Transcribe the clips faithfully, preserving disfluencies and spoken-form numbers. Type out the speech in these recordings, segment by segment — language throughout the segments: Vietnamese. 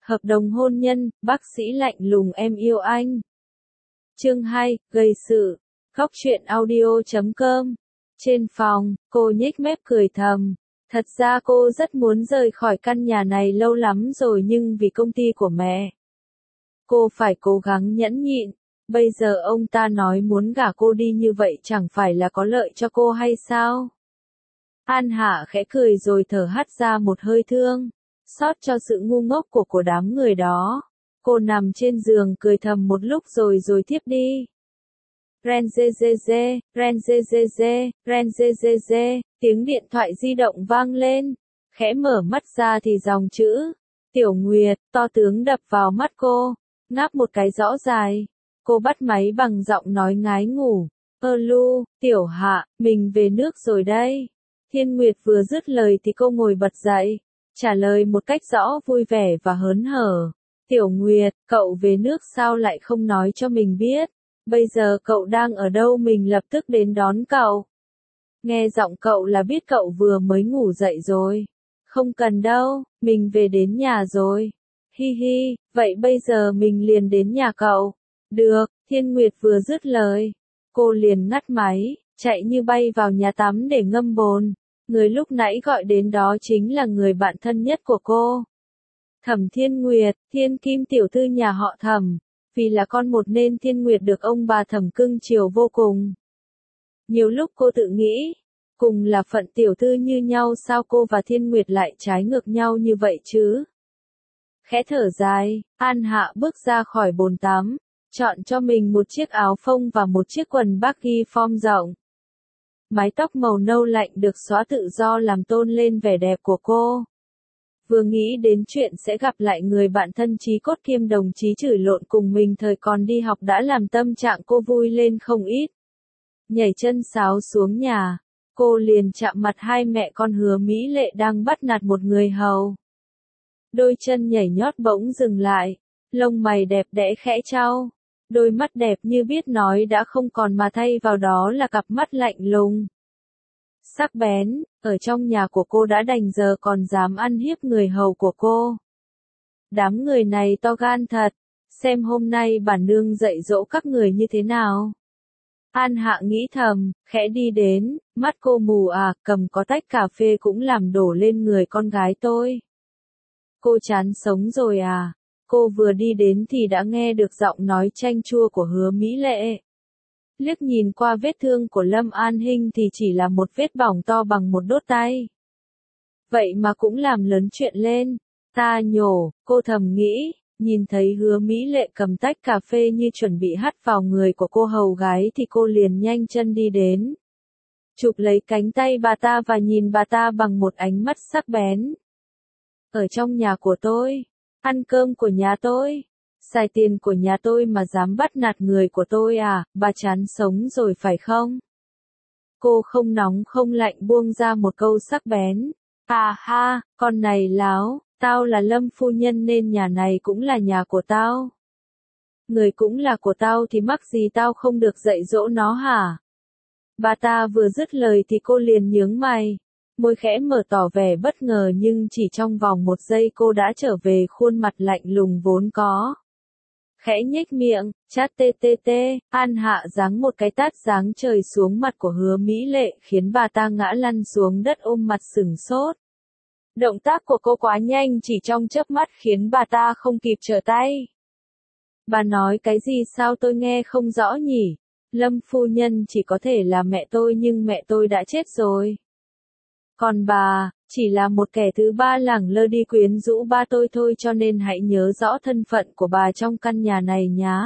Hợp đồng hôn nhân, bác sĩ lạnh lùng em yêu anh. Chương hai, gây sự. Góc truyện audio chấm com. Trên phòng, cô nhếch mép cười thầm. Thật ra cô rất muốn rời khỏi căn nhà này lâu lắm rồi nhưng vì công ty của mẹ, cô phải cố gắng nhẫn nhịn. Bây giờ ông ta nói muốn gả cô đi như vậy chẳng phải là có lợi cho cô hay sao? An Hạ khẽ cười rồi thở hắt ra một hơi thương. Xót cho sự ngu ngốc của của đám người đó. Cô nằm trên giường cười thầm một lúc rồi rồi thiếp đi. Ren dê dê dê, ren dê dê dê, ren dê dê dê, tiếng điện thoại di động vang lên. Khẽ mở mắt ra thì dòng chữ Tiểu Nguyệt to tướng đập vào mắt cô, ngáp một cái rõ dài. Cô bắt máy bằng giọng nói ngái ngủ. Ơ lu, Tiểu Hạ, mình về nước rồi đây. Thiên Nguyệt vừa dứt lời thì cô ngồi bật dậy, trả lời một cách rõ vui vẻ và hớn hở. Tiểu Nguyệt, cậu về nước sao lại không nói cho mình biết? Bây giờ cậu đang ở đâu mình lập tức đến đón cậu. Nghe giọng cậu là biết cậu vừa mới ngủ dậy rồi. Không cần đâu, mình về đến nhà rồi. Hi hi, vậy bây giờ mình liền đến nhà cậu. Được, Thiên Nguyệt vừa dứt lời. Cô liền ngắt máy, chạy như bay vào nhà tắm để ngâm bồn. Người lúc nãy gọi đến đó chính là người bạn thân nhất của cô. Thẩm Thiên Nguyệt, Thiên Kim tiểu thư nhà họ Thẩm. Vì là con một nên Thiên Nguyệt được ông bà Thẩm cưng chiều vô cùng. Nhiều lúc cô tự nghĩ, cùng là phận tiểu thư như nhau sao cô và Thiên Nguyệt lại trái ngược nhau như vậy chứ? Khẽ thở dài, An Hạ bước ra khỏi bồn tắm, chọn cho mình một chiếc áo phông và một chiếc quần baggy form rộng. Mái tóc màu nâu lạnh được xóa tự do làm tôn lên vẻ đẹp của cô. Vừa nghĩ đến chuyện sẽ gặp lại người bạn thân chí cốt kiêm đồng chí chửi lộn cùng mình thời còn đi học đã làm tâm trạng cô vui lên không ít. Nhảy chân sáo xuống nhà, cô liền chạm mặt hai mẹ con Hứa Mỹ Lệ đang bắt nạt một người hầu. Đôi chân nhảy nhót bỗng dừng lại, lông mày đẹp đẽ khẽ chau, đôi mắt đẹp như biết nói đã không còn mà thay vào đó là cặp mắt lạnh lùng. Sắc bén, ở trong nhà của cô đã đành giờ còn dám ăn hiếp người hầu của cô. Đám người này to gan thật, xem hôm nay bản nương dạy dỗ các người như thế nào. An Hạ nghĩ thầm, khẽ đi đến, mắt cô mù à, cầm có tách cà phê cũng làm đổ lên người con gái tôi. Cô chán sống rồi à? Cô vừa đi đến thì đã nghe được giọng nói chanh chua của Hứa Mỹ Lệ. Liếc nhìn qua vết thương của Lâm An Hinh thì chỉ là một vết bỏng to bằng một đốt tay. Vậy mà cũng làm lớn chuyện lên. Ta nhổ, cô thầm nghĩ, nhìn thấy Hứa Mỹ Lệ cầm tách cà phê như chuẩn bị hắt vào người của cô hầu gái thì cô liền nhanh chân đi đến. Chụp lấy cánh tay bà ta và nhìn bà ta bằng một ánh mắt sắc bén. Ở trong nhà của tôi, ăn cơm của nhà tôi, xài tiền của nhà tôi mà dám bắt nạt người của tôi à, bà chán sống rồi phải không? Cô không nóng không lạnh buông ra một câu sắc bén. À ha, con này láo, tao là Lâm phu nhân nên nhà này cũng là nhà của tao. Người cũng là của tao thì mắc gì tao không được dạy dỗ nó hả? Bà ta vừa dứt lời thì cô liền nhướng mày. Môi khẽ mở tỏ vẻ bất ngờ nhưng chỉ trong vòng một giây cô đã trở về khuôn mặt lạnh lùng vốn có. Khẽ nhếch miệng, chát tê tê tê, An Hạ giáng một cái tát giáng trời xuống mặt của Hứa Mỹ Lệ khiến bà ta ngã lăn xuống đất ôm mặt sửng sốt. Động tác của cô quá nhanh chỉ trong chớp mắt khiến bà ta không kịp trở tay. Bà nói cái gì sao tôi nghe không rõ nhỉ? Lâm phu nhân chỉ có thể là mẹ tôi nhưng mẹ tôi đã chết rồi. Còn bà, chỉ là một kẻ thứ ba lẳng lơ đi quyến rũ ba tôi thôi cho nên hãy nhớ rõ thân phận của bà trong căn nhà này nhá.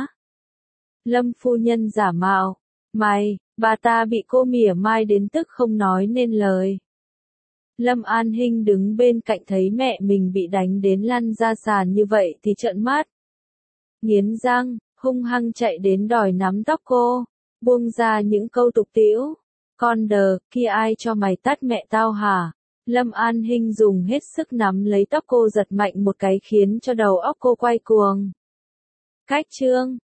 Lâm phu nhân giả mạo. Mày, bà ta bị cô mỉa mai đến tức không nói nên lời. Lâm An Hinh đứng bên cạnh thấy mẹ mình bị đánh đến lăn ra sàn như vậy thì trợn mắt. Nghiến răng, hung hăng chạy đến đòi nắm tóc cô, buông ra những câu tục tĩu. Con đờ, kia ai cho mày tát mẹ tao hả? Lâm An Hinh dùng hết sức nắm lấy tóc cô giật mạnh một cái khiến cho đầu óc cô quay cuồng. Cách chương